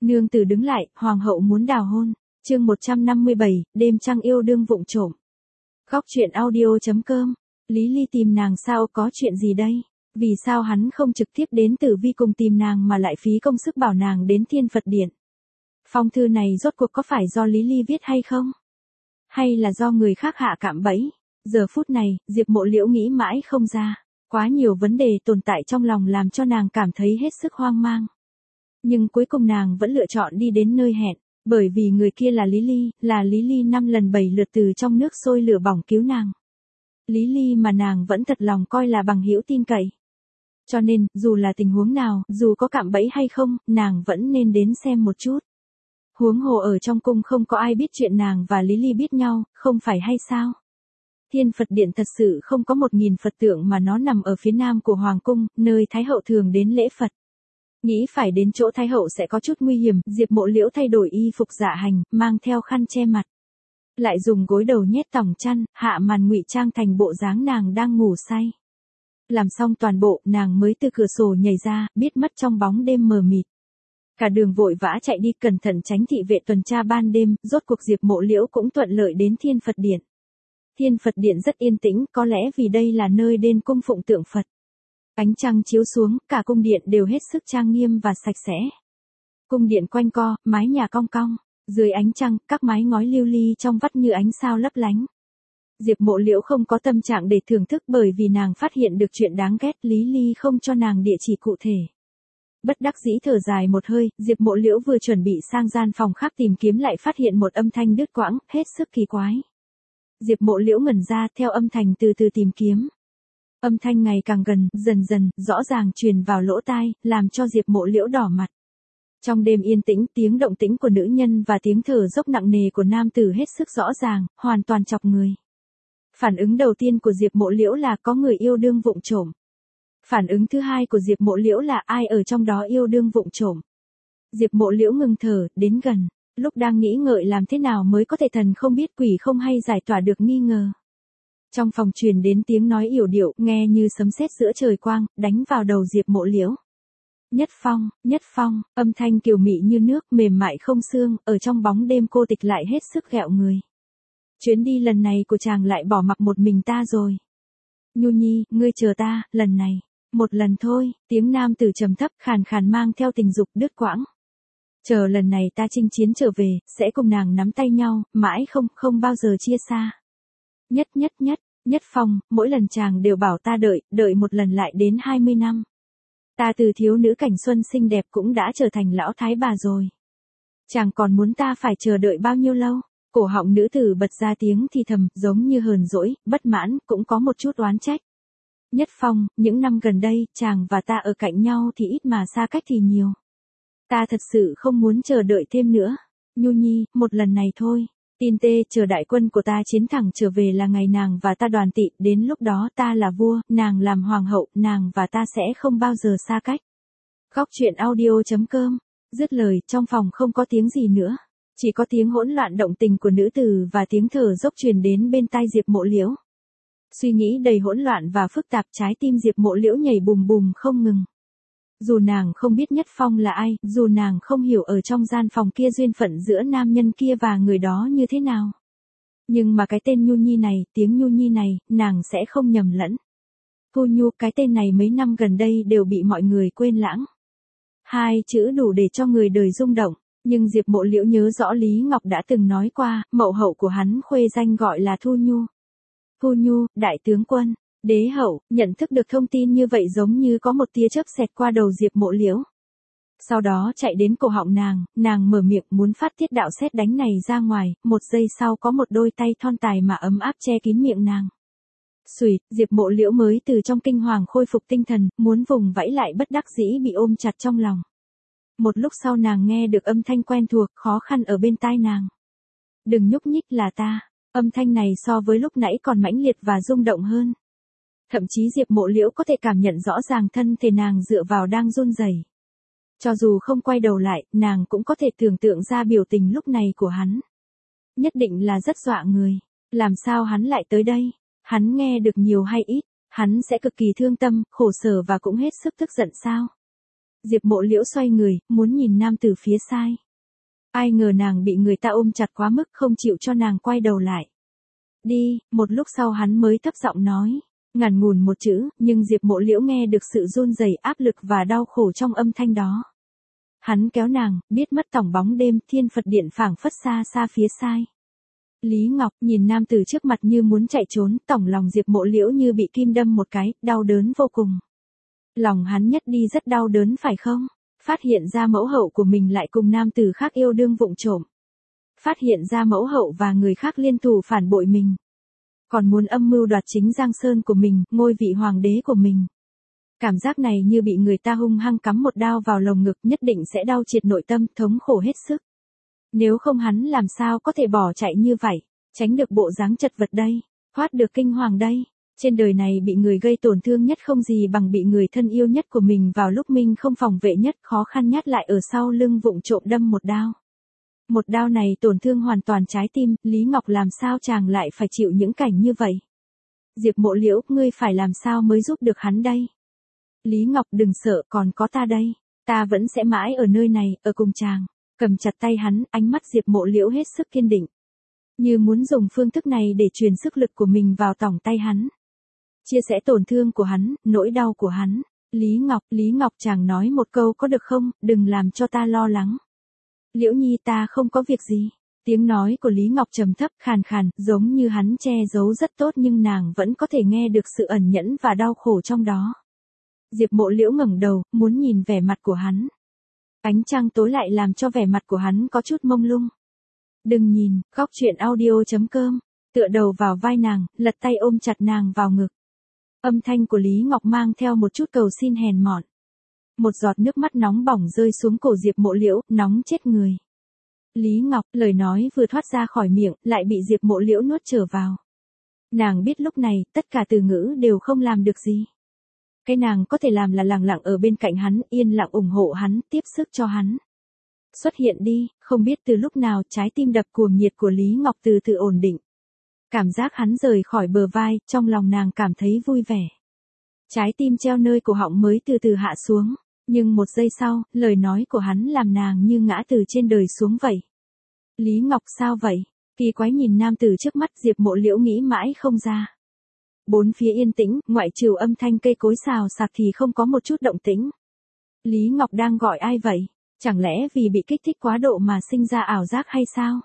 Nương tử đứng lại, hoàng hậu muốn đào hôn. Chương 157, đêm trăng yêu đương vụng trộm. Góc truyện audio.com. Lý Ly tìm nàng sao, có chuyện gì đây? Vì sao hắn không trực tiếp đến Tử Vi cùng tìm nàng mà lại phí công sức bảo nàng đến Thiên Phật Điện? Phong thư này rốt cuộc có phải do Lý Ly viết hay không? Hay là do người khác hạ cạm bẫy? Giờ phút này, Diệp Mộ Liễu nghĩ mãi không ra. Quá nhiều vấn đề tồn tại trong lòng làm cho nàng cảm thấy hết sức hoang mang. Nhưng cuối cùng nàng vẫn lựa chọn đi đến nơi hẹn, bởi vì người kia là Lý Ly 5 lần 7 lượt từ trong nước sôi lửa bỏng cứu nàng. Lý Ly mà nàng vẫn thật lòng coi là bằng hữu tin cậy. Cho nên, dù là tình huống nào, dù có cạm bẫy hay không, nàng vẫn nên đến xem một chút. Huống hồ ở trong cung không có ai biết chuyện nàng và Lý Ly biết nhau, không phải hay sao? Thiên Phật Điện thật sự không có 1000 Phật tượng mà nó nằm ở phía nam của Hoàng cung, nơi Thái hậu thường đến lễ Phật. Nghĩ phải đến chỗ Thái hậu sẽ có chút nguy hiểm, Diệp Mộ Liễu thay đổi y phục dạ hành, mang theo khăn che mặt. Lại dùng gối đầu nhét tòng chăn, hạ màn ngụy trang thành bộ dáng nàng đang ngủ say. Làm xong toàn bộ, nàng mới từ cửa sổ nhảy ra, biết mất trong bóng đêm mờ mịt. Cả đường vội vã chạy đi cẩn thận tránh thị vệ tuần tra ban đêm, rốt cuộc Diệp Mộ Liễu cũng thuận lợi đến Thiên Phật Điện. Thiên Phật Điện rất yên tĩnh, có lẽ vì đây là nơi đền cung phụng tượng Phật. Ánh trăng chiếu xuống, cả cung điện đều hết sức trang nghiêm và sạch sẽ. Cung điện quanh co, mái nhà cong cong, dưới ánh trăng, các mái ngói lưu ly trong vắt như ánh sao lấp lánh. Diệp Mộ Liễu không có tâm trạng để thưởng thức bởi vì nàng phát hiện được chuyện đáng ghét, Lý Ly không cho nàng địa chỉ cụ thể. Bất đắc dĩ thở dài một hơi, Diệp Mộ Liễu vừa chuẩn bị sang gian phòng khác tìm kiếm lại phát hiện một âm thanh đứt quãng, hết sức kỳ quái. Diệp Mộ Liễu ngẩn ra, theo âm thanh từ từ tìm kiếm. Âm thanh ngày càng gần, dần dần, rõ ràng truyền vào lỗ tai, làm cho Diệp Mộ Liễu đỏ mặt. Trong đêm yên tĩnh, tiếng động tĩnh của nữ nhân và tiếng thở dốc nặng nề của nam tử hết sức rõ ràng, hoàn toàn chọc người. Phản ứng đầu tiên của Diệp Mộ Liễu là có người yêu đương vụng trộm. Phản ứng thứ hai của Diệp Mộ Liễu là ai ở trong đó yêu đương vụng trộm. Diệp Mộ Liễu ngừng thở, đến gần. Lúc đang nghĩ ngợi làm thế nào mới có thể thần không biết quỷ không hay giải tỏa được nghi ngờ. Trong phòng truyền đến tiếng nói yểu điệu, nghe như sấm sét giữa trời quang, đánh vào đầu Diệp Mộ Liễu. Nhất Phong, âm thanh kiều mị như nước, mềm mại không xương, ở trong bóng đêm cô tịch lại hết sức ghẹo người. Chuyến đi lần này của chàng lại bỏ mặc một mình ta rồi. Nhu Nhi, ngươi chờ ta, lần này, một lần thôi, tiếng nam tử trầm thấp khàn khàn mang theo tình dục đứt quãng. Chờ lần này ta chinh chiến trở về, sẽ cùng nàng nắm tay nhau, mãi không bao giờ chia xa. Nhất Phong, mỗi lần chàng đều bảo ta đợi một lần lại đến 20 năm. Ta từ thiếu nữ cảnh xuân xinh đẹp cũng đã trở thành lão thái bà rồi. Chàng còn muốn ta phải chờ đợi bao nhiêu lâu? Cổ họng nữ tử bật ra tiếng thì thầm, giống như hờn dỗi, bất mãn, cũng có một chút oán trách. Nhất Phong, những năm gần đây, chàng và ta ở cạnh nhau thì ít mà xa cách thì nhiều. Ta thật sự không muốn chờ đợi thêm nữa. Nhu Nhi, một lần này thôi. Tin tê, chờ đại quân của ta chiến thẳng trở về là ngày nàng và ta đoàn tị, đến lúc đó ta là vua, nàng làm hoàng hậu, nàng và ta sẽ không bao giờ xa cách. Góc truyện audio.com. Dứt lời, trong phòng không có tiếng gì nữa. Chỉ có tiếng hỗn loạn động tình của nữ tử và tiếng thở dốc truyền đến bên tai Diệp Mộ Liễu. Suy nghĩ đầy hỗn loạn và phức tạp, trái tim Diệp Mộ Liễu nhảy bùm bùm không ngừng. Dù nàng không biết Nhất Phong là ai, dù nàng không hiểu ở trong gian phòng kia duyên phận giữa nam nhân kia và người đó như thế nào. Nhưng mà cái tên Nhu Nhi này, tiếng Nhu Nhi này, nàng sẽ không nhầm lẫn. Thu Nhu, cái tên này mấy năm gần đây đều bị mọi người quên lãng. Hai chữ đủ để cho người đời rung động, nhưng Diệp Mộ Liễu nhớ rõ Lý Ngọc đã từng nói qua, mẫu hậu của hắn khuê danh gọi là Thu Nhu. Thu Nhu, đại tướng quân. Đế hậu, nhận thức được thông tin như vậy giống như có một tia chớp xẹt qua đầu Diệp Mộ Liễu. Sau đó chạy đến cổ họng nàng mở miệng muốn phát tiết đạo sét đánh này ra ngoài, một giây sau có một đôi tay thon tài mà ấm áp che kín miệng nàng. Xùi, Diệp Mộ Liễu mới từ trong kinh hoàng khôi phục tinh thần, muốn vùng vẫy lại bất đắc dĩ bị ôm chặt trong lòng. Một lúc sau nàng nghe được âm thanh quen thuộc, khó khăn ở bên tai nàng. Đừng nhúc nhích, là ta. Âm thanh này so với lúc nãy còn mãnh liệt và rung động hơn. Thậm chí Diệp Mộ Liễu có thể cảm nhận rõ ràng thân thể nàng dựa vào đang run rẩy. Cho dù không quay đầu lại, nàng cũng có thể tưởng tượng ra biểu tình lúc này của hắn. Nhất định là rất dọa người. Làm sao hắn lại tới đây? Hắn nghe được nhiều hay ít? Hắn sẽ cực kỳ thương tâm, khổ sở và cũng hết sức tức giận sao? Diệp Mộ Liễu xoay người, muốn nhìn nam tử phía sai. Ai ngờ nàng bị người ta ôm chặt quá mức không chịu cho nàng quay đầu lại. Đi, một lúc sau hắn mới thấp giọng nói. Ngắn ngủn một chữ, nhưng Diệp Mộ Liễu nghe được sự run rẩy, áp lực và đau khổ trong âm thanh đó. Hắn kéo nàng, biết mất tổng bóng đêm, thiên Phật điện phảng phất xa xa phía sai. Lý Ngọc nhìn nam tử trước mặt như muốn chạy trốn, tổng lòng Diệp Mộ Liễu như bị kim đâm một cái, đau đớn vô cùng. Lòng hắn nhất đi rất đau đớn phải không? Phát hiện ra mẫu hậu của mình lại cùng nam tử khác yêu đương vụng trộm. Phát hiện ra mẫu hậu và người khác liên thủ phản bội mình. Còn muốn âm mưu đoạt chính Giang Sơn của mình, ngôi vị hoàng đế của mình. Cảm giác này như bị người ta hung hăng cắm một đao vào lồng ngực, nhất định sẽ đau triệt nội tâm, thống khổ hết sức. Nếu không hắn làm sao có thể bỏ chạy như vậy, tránh được bộ dáng chật vật đây, thoát được kinh hoàng đây. Trên đời này bị người gây tổn thương nhất không gì bằng bị người thân yêu nhất của mình vào lúc mình không phòng vệ nhất, khó khăn nhất lại ở sau lưng vụng trộm đâm một đao. Một đao này tổn thương hoàn toàn trái tim, Lý Ngọc làm sao chàng lại phải chịu những cảnh như vậy? Diệp Mộ Liễu, ngươi phải làm sao mới giúp được hắn đây? Lý Ngọc đừng sợ, còn có ta đây. Ta vẫn sẽ mãi ở nơi này, ở cùng chàng. Cầm chặt tay hắn, ánh mắt Diệp Mộ Liễu hết sức kiên định. Như muốn dùng phương thức này để truyền sức lực của mình vào tòng tay hắn. Chia sẻ tổn thương của hắn, nỗi đau của hắn. Lý Ngọc chàng nói một câu có được không, đừng làm cho ta lo lắng. Liễu Nhi ta không có việc gì. Tiếng nói của Lý Ngọc trầm thấp, khàn khàn, giống như hắn che giấu rất tốt nhưng nàng vẫn có thể nghe được sự ẩn nhẫn và đau khổ trong đó. Diệp Mộ Liễu ngẩng đầu, muốn nhìn vẻ mặt của hắn. Ánh trăng tối lại làm cho vẻ mặt của hắn có chút mông lung. Đừng nhìn, góc truyện audio.com, tựa đầu vào vai nàng, lật tay ôm chặt nàng vào ngực. Âm thanh của Lý Ngọc mang theo một chút cầu xin hèn mọn. Một giọt nước mắt nóng bỏng rơi xuống cổ Diệp Mộ Liễu, nóng chết người. Lý Ngọc, lời nói vừa thoát ra khỏi miệng, lại bị Diệp Mộ Liễu nuốt trở vào. Nàng biết lúc này, tất cả từ ngữ đều không làm được gì. Cái nàng có thể làm là lặng lặng ở bên cạnh hắn, yên lặng ủng hộ hắn, tiếp sức cho hắn. Xuất hiện đi, không biết từ lúc nào trái tim đập cuồng nhiệt của Lý Ngọc từ từ ổn định. Cảm giác hắn rời khỏi bờ vai, trong lòng nàng cảm thấy vui vẻ. Trái tim treo nơi cổ họng mới từ từ hạ xuống, nhưng một giây sau, lời nói của hắn làm nàng như ngã từ trên đời xuống vậy. Lý Ngọc sao vậy? Kỳ quái nhìn nam tử trước mắt, Diệp Mộ Liễu nghĩ mãi không ra. Bốn phía yên tĩnh, ngoại trừ âm thanh cây cối xào xạc thì không có một chút động tĩnh. Lý Ngọc đang gọi ai vậy? Chẳng lẽ vì bị kích thích quá độ mà sinh ra ảo giác hay sao?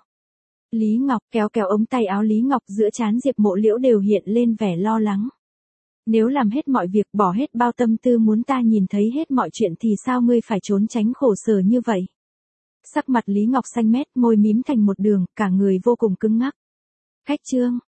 Lý Ngọc kéo kéo ống tay áo Lý Ngọc, giữa trán Diệp Mộ Liễu đều hiện lên vẻ lo lắng. Nếu làm hết mọi việc, bỏ hết bao tâm tư muốn ta nhìn thấy hết mọi chuyện thì sao ngươi phải trốn tránh khổ sở như vậy? Sắc mặt Lý Ngọc xanh mét, môi mím thành một đường, cả người vô cùng cứng ngắc. Khách trương,